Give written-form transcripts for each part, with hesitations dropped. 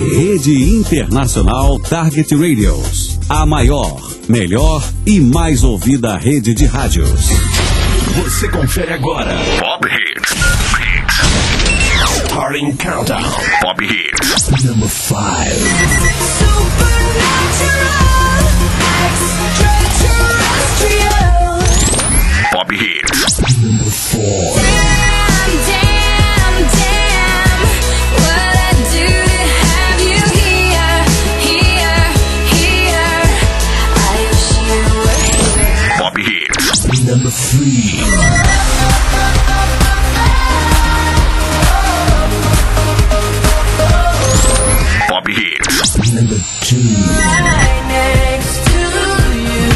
Rede Internacional Target Radios. A maior, melhor e mais ouvida rede de rádios. Você confere agora Pop Hits. Starting Countdown. Pop Hits. Number 5. Pop Hits. Number 4. Number 3. Pop Hits. Number 2. Right next to you.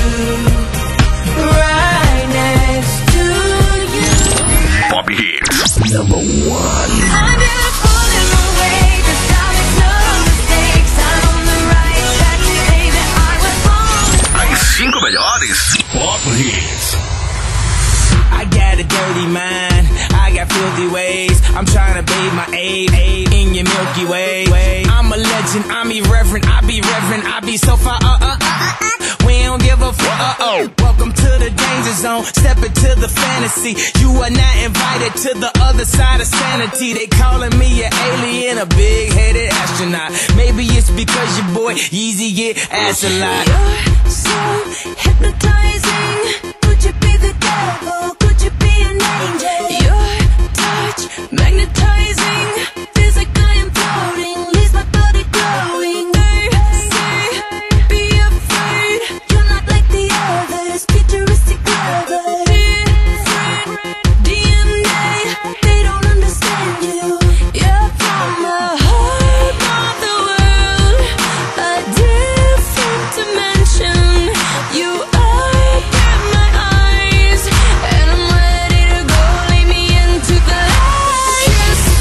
Right next to you. Pop Hits. Number 1. I'm beautiful in my way, 'cause I make no mistakes. I'm on the right track, baby, I was born. As 5 melhores Pop Hits. I got a dirty mind, I got filthy ways. I'm trying to bathe my aid in your Milky Way. I'm a legend, I'm irreverent, I be reverent, I be so far, we don't give a fuck, Welcome to the danger zone, step into the fantasy. You are not invited to the other side of sanity. They calling me an alien, a big-headed astronaut. Maybe it's because your boy Yeezy get ass a lot. You're so hypnotizing, could you be the devil? Your touch, magnetizing, feels like I am floating, leaves my body glowing. Say, be afraid, you're not like the others, futuristic lovers. Different DNA, they don't understand you. You're from a whole other world, a different dimension. You open my eyes, and I'm ready to go. Lay me into the light.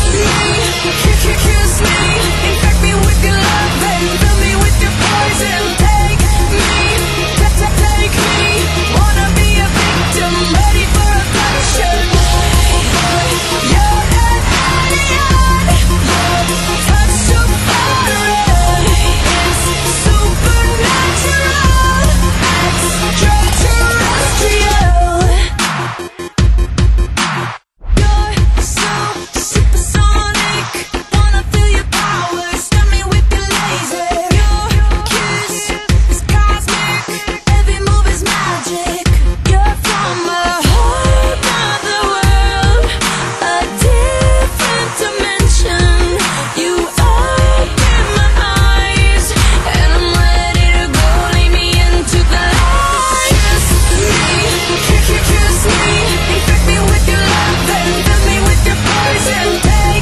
Kiss me, infect me with your love and fill me with your poison. Take me, wanna be a victim, ready for a passion. You're an alien, your touch so foreign. It's supernatural, extraterrestrial. You're so supersonic, wanna feel your power, stun me with your laser. Your kiss is cosmic, every move is magic. You're from a whole other world, a different dimension. You open my eyes, and I'm ready to go. Lay me into the light. Kiss me, infect me with your love and fill me with your poison. Take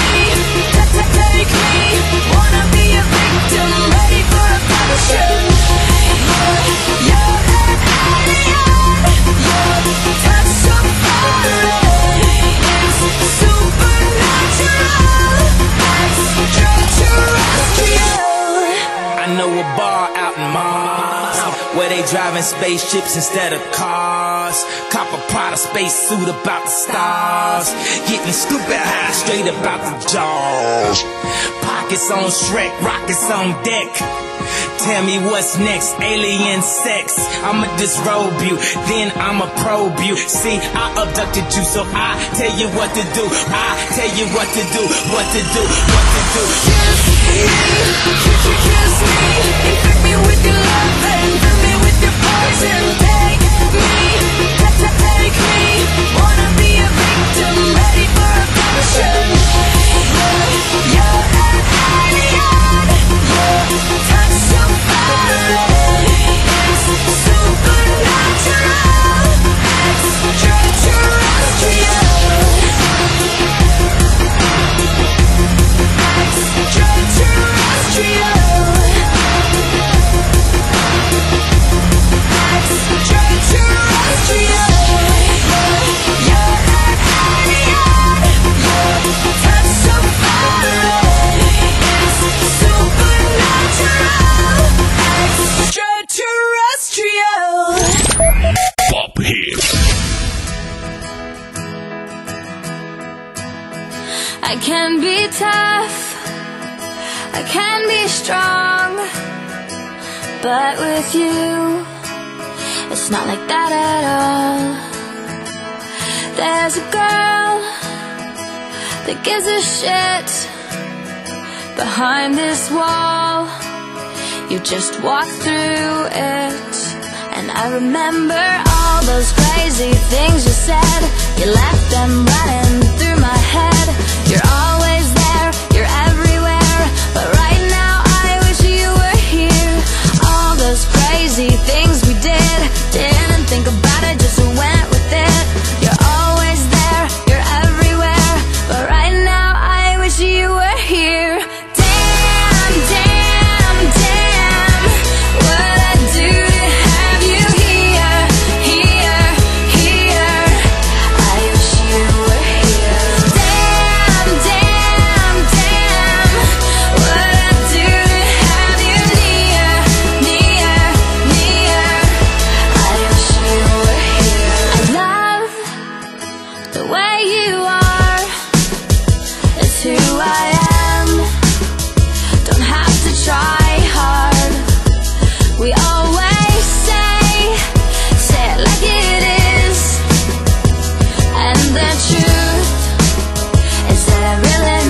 me, wanna be a victim, ready for a passion. You're an alien, your touch so foreign. It's supernatural, extraterrestrial. I know a bar out in Mars where they driving spaceships instead of cars. Cop a Prada space suit about the stars. Getting stupid high straight about the jaws. Pockets on Shrek, rockets on deck. Tell me what's next, alien sex. I'ma disrobe you, then I'ma probe you. See, I abducted you, so I tell you what to do. I tell you what to do, what to do, what to do. Kiss me, infect me with your love and fill me with your poison. Take me, wanna be a victim, ready for a passion. You're an alien, your touch so foreign. It's supernatural, extraterrestrial. Extraterrestrial. I can be tough, I can be strong, but with you, it's not like that at all. There's a girl that gives a shit behind this wall. You just walk through it, and I remember all those crazy things you said. You left them running through my head. You're always there, you're everywhere, but right now I wish you were here. All those crazy things we didn't think about it, just went with it. You're always there, you're everywhere, but right now I wish you were here. Damn, damn, damn, what I do to have you here, here, here. I wish you were here. Damn, damn, damn, what I do to have you near, near, near. I wish you were here. I love the way you are. It's who I am. Don't have to try hard. We always say it like it is. And the truth is that I really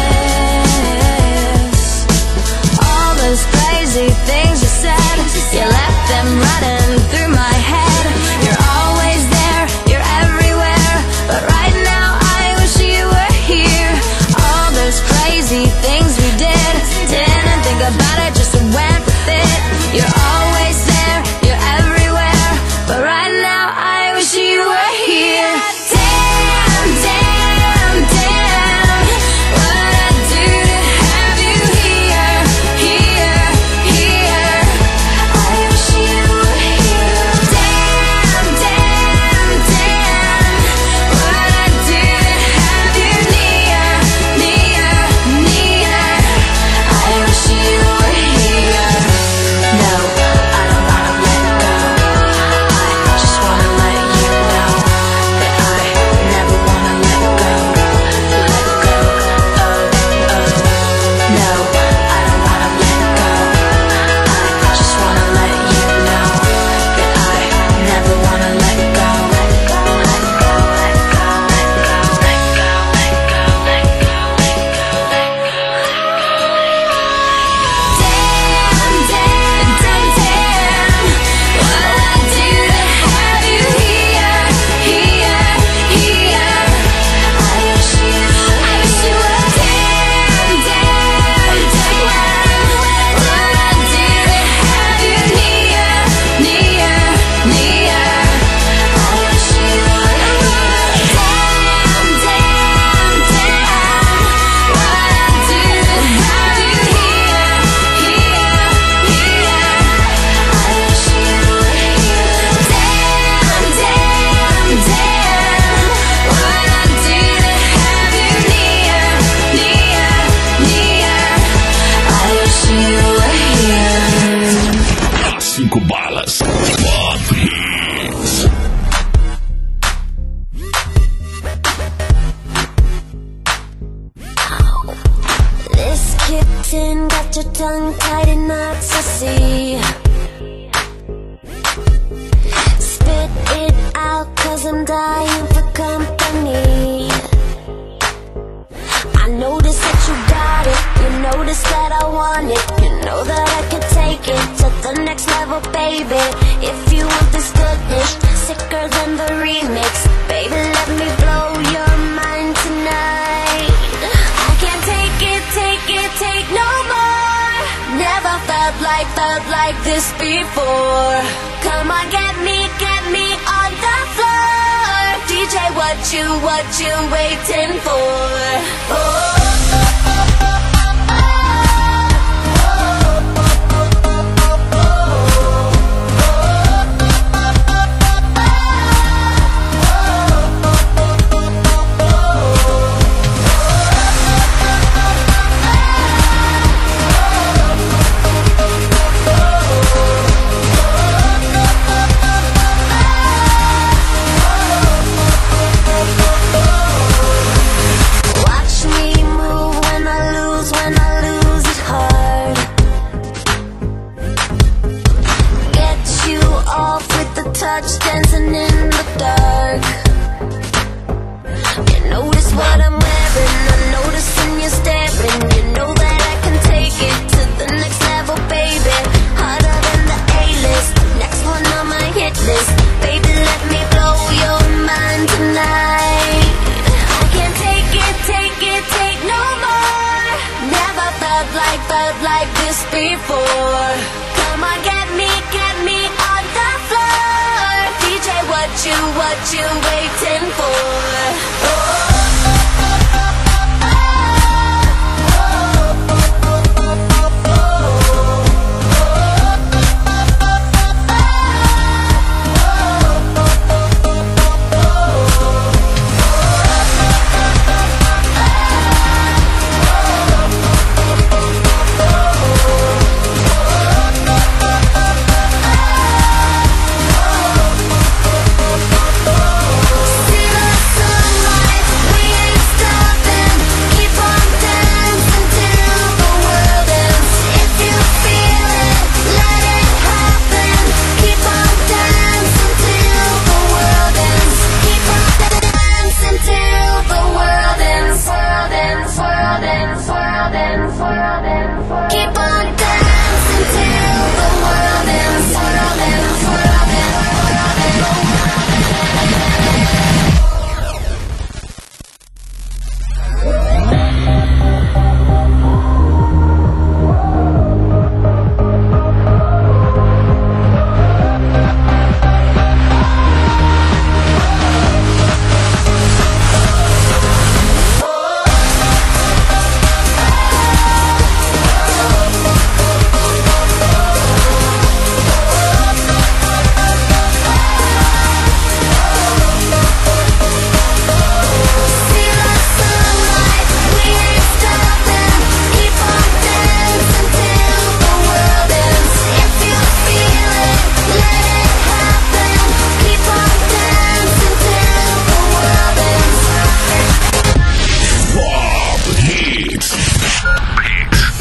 miss all those crazy things you said. You left them running through my head. You're always there, you're everywhere, but right now I wish you were here. All those crazy things we didn't think about it, just went with it. You're always there, you're everywhere, but right now I wish you were here. Damn, damn, damn, what I do to have you here, here, here. I wish you were here. Damn, damn, damn, what I do to have you near, near, near. I wish you were here. No, I don't wanna let go. I just wanna let you know that I never wanna let go. Let go, oh, oh. No, I don't wanna let go. I just wanna let you know that I never wanna let go. Let go, let go, let go, let go, let go, let go, let go, let go, let go. Damn, damn, damn, damn, what I do to have you here, here, here. I wish you were. Damn, damn, damn, what I do to have you near, near, near. I wish you were. Damn, damn, damn, what I do to have you here, here, here. I wish you were here. Damn, damn, damn, what I do to have you near, near, near. I wish you were here. 5 balas. Pop Hits. This kitten got your tongue tied in knots, I see. Spit it out, 'cause I'm dying for company. I notice that you got it, you notice that I want it. You know that I can take it to the next level, baby. If you want this goodness, sicker than the remix, baby, let me blow your mind tonight. I can't take it, take no more. Never felt like this before. Come on, get me on the floor. DJ, what you waiting for? Oh.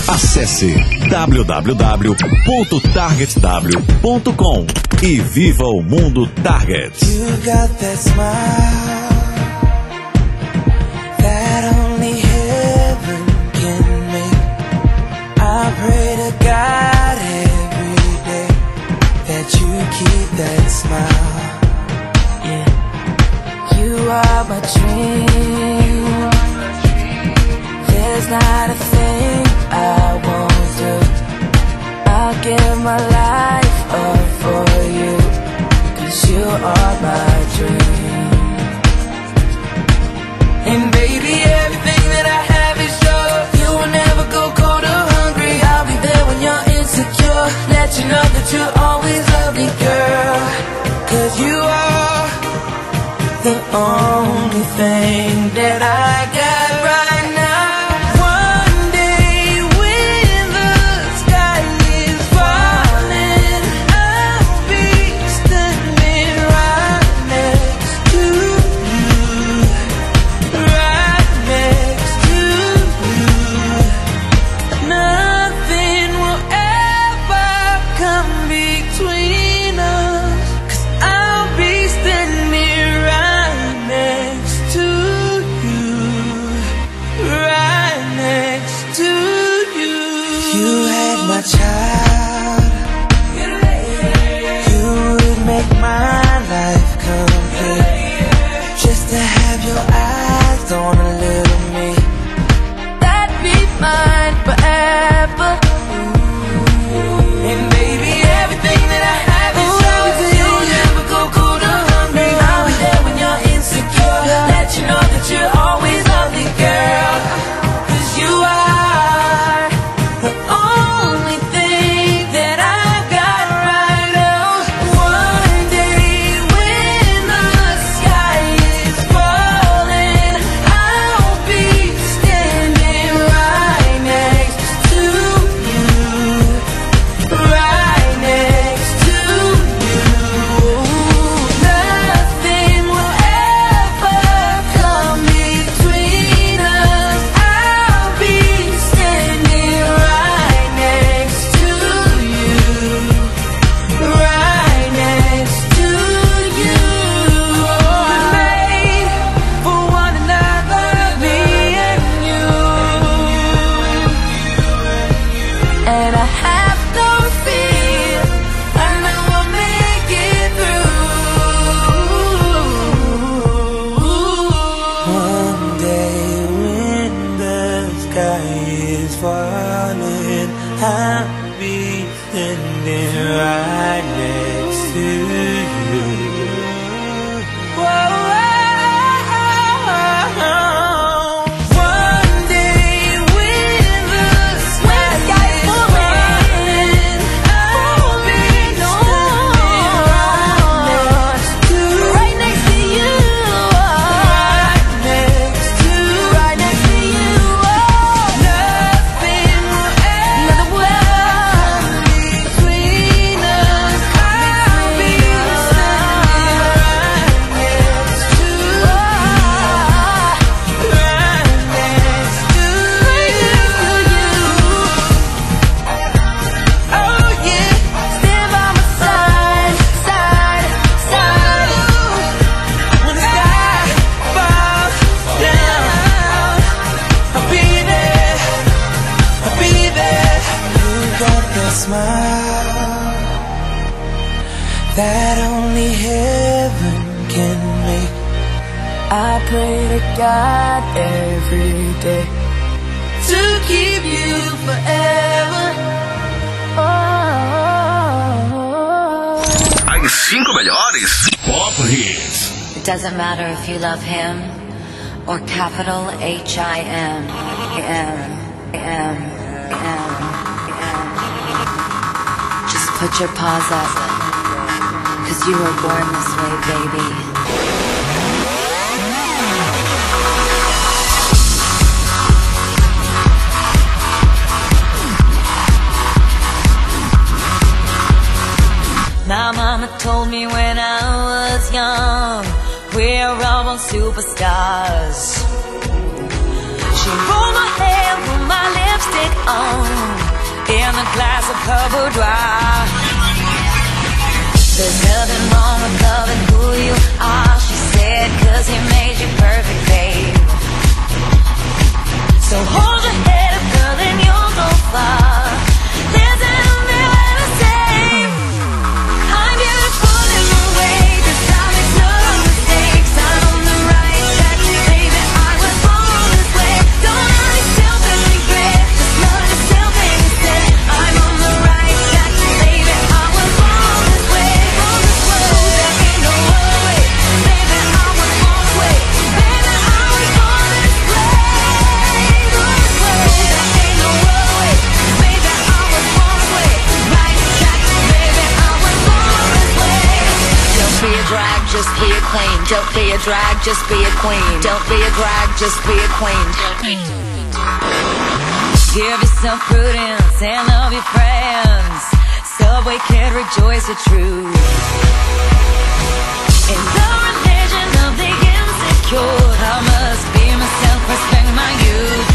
Acesse www.targetw.com e viva o mundo Target. You got that smile that only heaven can make. I pray to God every day that you keep that smile. Yeah, you are my dream. There's not a thing I won't do. I'll give my life up for you, 'cause you are my dream. And baby, everything that I have is yours. You will never go cold or hungry. I'll be there when you're insecure. Let you know that you always love me, girl. 'Cause you are the only thing that I got right now. One day when the sky is falling, I'll be standing right next to you, right next to you. Nothing will ever come between us, 'cause I'll be standing right next to you, right next to you. You had my child, you would make my life complete. Just to have your eyes on a little me, that'd be mine forever. And baby, everything that I have is yours. You'll never go cold or hungry. I'll be there when you're insecure. Let you know that you always love me, girl. 'Cause you are the only thing that I got right now. One day when the sky is falling, I'll be standing right next to you, right next to you. Nothing will ever come between us. I'll be standing right next to you, right next to you. We're made for one another, me and you. And I have no fear, I know I'll make it through. One day when the sky is falling, I'll be standing right next to you. Whoa. One day when the sky is falling, I'll be standing right next to you, right next to you. Nothing will ever come between us. I'll be smile that only heaven can make. I pray to God every day to keep you forever. As 5 melhores Pop Hits. It doesn't matter if you love him or capital H-I-M. Just put your paws up, 'cause you were born this way, baby. My mama told me when I was young, we're all born superstars. She rolled my hair, put my lipstick on. and a glass of Cab Boudoir. There's nothing wrong with loving who you are, she said, 'cause he made you perfect, babe. So hold your head up, girl, and you'll go far. There's nothing left to say. I'm beautiful in my way, 'cause I make no mistakes. I'm on the right track, baby, I was born this way. Don't hurt yourself and regret, just love yourself instead. I'm on the right track, baby, I was born this way. There ain't no other way, baby, I was born this way. Baby, I was born this way. There ain't no other way, baby, I was born this way. Right track, baby, I was born this way. Don't be a drag, just be a queen. Don't be a drag, just be a queen. Don't be a drag, just be a queen. Give yourself prudence and love your friends. Subway kid, rejoice the truth. In the religion of the insecure, I must be myself, respect my youth.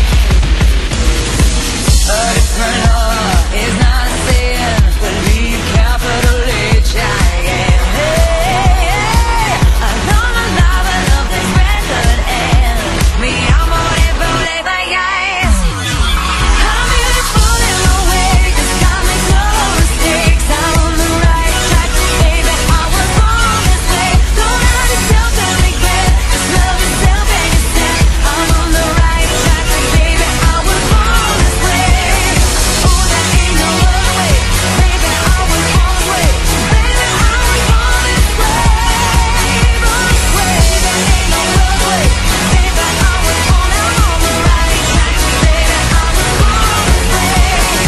A different love is not a sin. Believe capital H I am. Hey, I know the love of this record and me, I'm on it, but it like ice. I'm beautiful in my way, 'cause I make no mistakes. I'm on the right track, baby, I was born this way. Don't hurt yourself and regret, just love yourself and yourself. I'm on the right track, baby, I was born this way. Oh, there ain't no other way, baby, I was born this way. Baby, I was born this way. Born this way, there ain't no other way, baby, I was born. I'm on the right track, baby, I was born this way.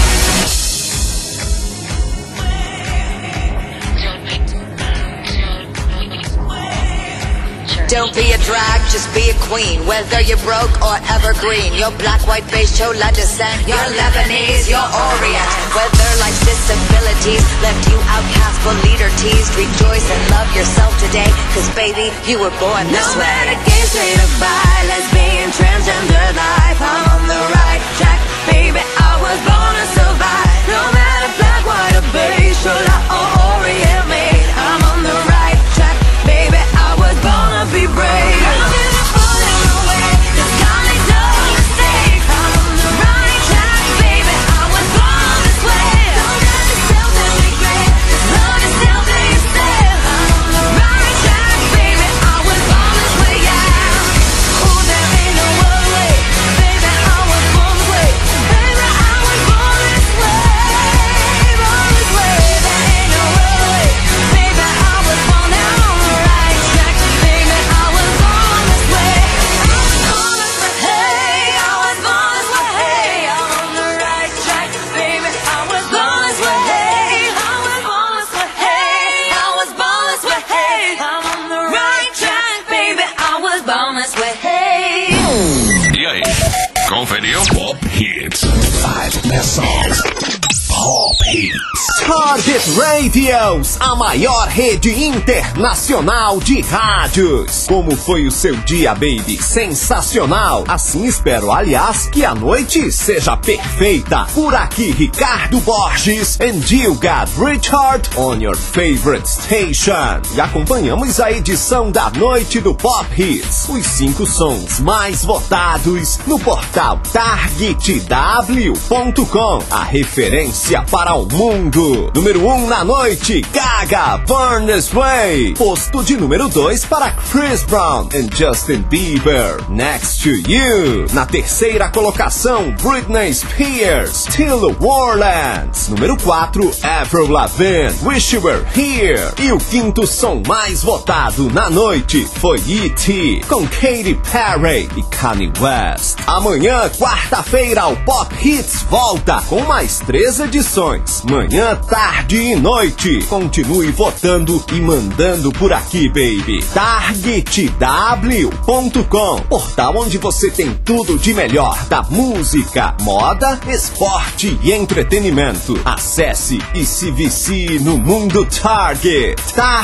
Don't be a drag, just be a queen. Whether you're broke or evergreen, you're black, white, beige, chola descent, you're Lebanese, you're Orient. Whether life's disabilities left you outcast but leader teased, rejoice and love yourself today, 'cause baby, you were born this way. No matter gay, straight or bi, lesbian, transgender life, I'm on the right track, baby, I was born to survive. No matter black, white or beige, chola or Orient made, I'm on the right track, baby, I was born to be brave. I'm beautiful in my way, 'cause I make no mistakes. I'm on the right track, baby, I was born this way. Don't hurt yourself and regret, just love yourself and yourself. I'm on the right track, baby, I was born this way, yeah. Oh, there ain't no other way, baby, I was born this way. Baby, I was born this way. Born this way, there ain't no other way, baby, I was born. I'm on the right track, baby, I was born this way. I was born this way, hey, I was born this way, hey, I'm on the right track, baby, I was born this way, hey, I was born this way, hey, I was born this way, hey, I'm on the right track, baby, I was born this way, hey. E aí, conferiu? Pop Hits. 5 Best Songs. Pop Hits. Target Radios, a maior rede internacional de rádios. Como foi o seu dia, baby? Sensacional! Assim espero, aliás, que a noite seja perfeita. Por aqui, Ricardo Borges and you got Richard on your favorite station. E acompanhamos a edição da noite do Pop Hits. Os 5 sons mais votados no portal targetw.com. A referência para o mundo. Número 1 na noite, Gaga, Born This Way. Posto de número 2 para Chris Brown and Justin Bieber, Next to You. Na terceira colocação, Britney Spears, Till Orleans. Número 4, Avril Lavigne, Wish You Were Here. E o quinto som mais votado na noite foi E.T. com Katy Perry e Kanye West. Amanhã, quarta-feira, o Pop Hits volta com mais 3 edições. Manhã, tarde e noite. Continue votando e mandando por aqui, baby. targetw.com, portal onde você tem tudo de melhor da música, moda, esporte e entretenimento. Acesse e se vicie no mundo Target.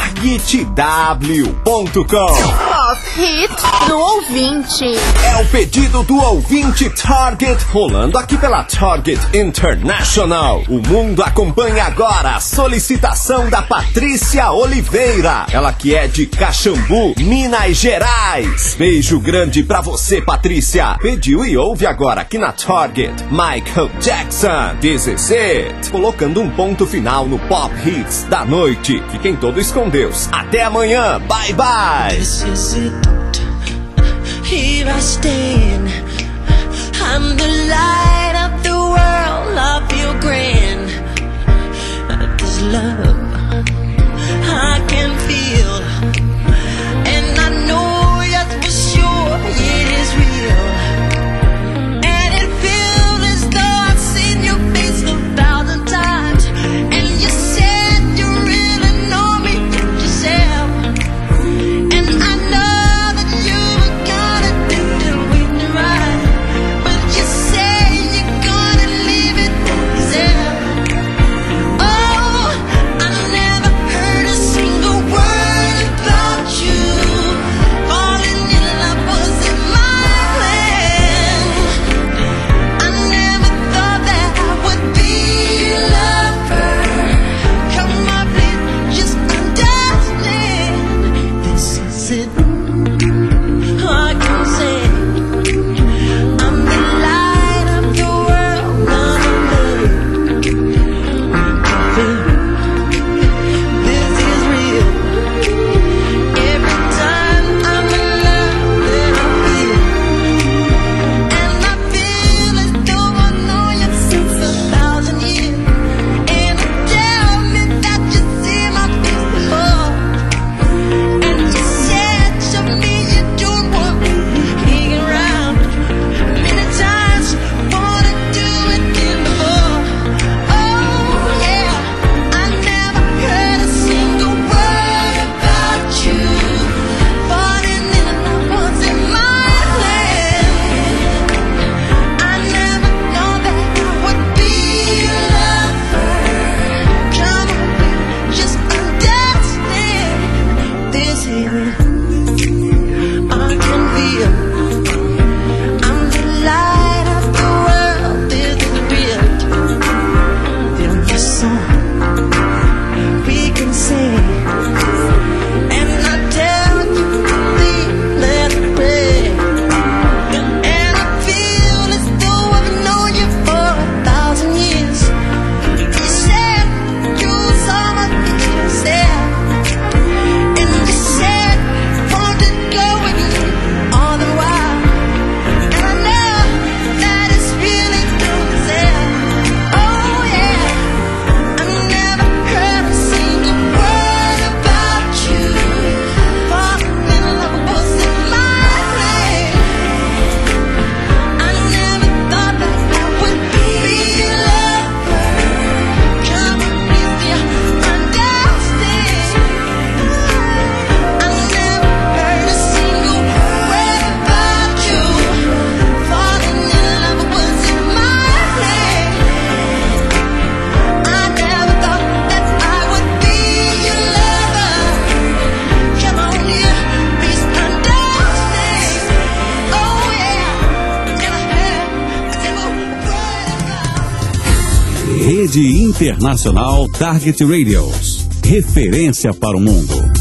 targetw.com. Pop Hit do ouvinte. É o pedido do ouvinte Target, rolando aqui pela Target International. O mundo acompanha agora a solicitação da Patrícia Oliveira. Ela que é de Caxambu, Minas Gerais. Beijo grande pra você, Patrícia. Pediu e ouve agora aqui na Target, Michael Jackson, This Is It. Colocando um ponto final no Pop Hits da noite. Fiquem todos com Deus. Até amanhã. Bye, bye. This is it. Here I stand. I'm the light of the world. I feel grand. This love I can feel, and I know yes for sure it is real. And it feels as though I've seen your face 1,000 times. And you said you really know me yourself. And I know that you were gonna do the win right, but you say you're gonna leave it yourself. Oh, I never heard a single word about you. Falling in love wasn't my plan. I never thought that I would be your lover. Come on, please, just understand. This is it. I can say I'm the light of the world. I'm in love. This is real. Every time I'm in love, then I feel. And I feel as though I know you since 1,000 years. And you tell me that you see my face before. And you said to me you don't want me hanging around. Many times wanna do it again before. Oh yeah, I never heard a single word about you. Falling in love wasn't my plan. I never thought that I would be your lover. Come on, just understand. This is it. I can feel. I'm the light of the world. This is real. There's a song we can sing, and I tell you, please let it rain. And I feel as though I've known you for 1,000 years. You said you saw my picture yourself, and you said want to go with me all the while. And I know that it's really true yourself. Oh yeah, I never heard a single word about you. Falling in love wasn't my plan. I never thought that I would be your lover. Come on, please, you understand. I never heard a single word about you. Falling in love wasn't my plan. I never thought that I would be your lover. Come on, you please understand. Oh yeah, never heard a single word about. Rede Internacional Target Radios. Referência para o mundo.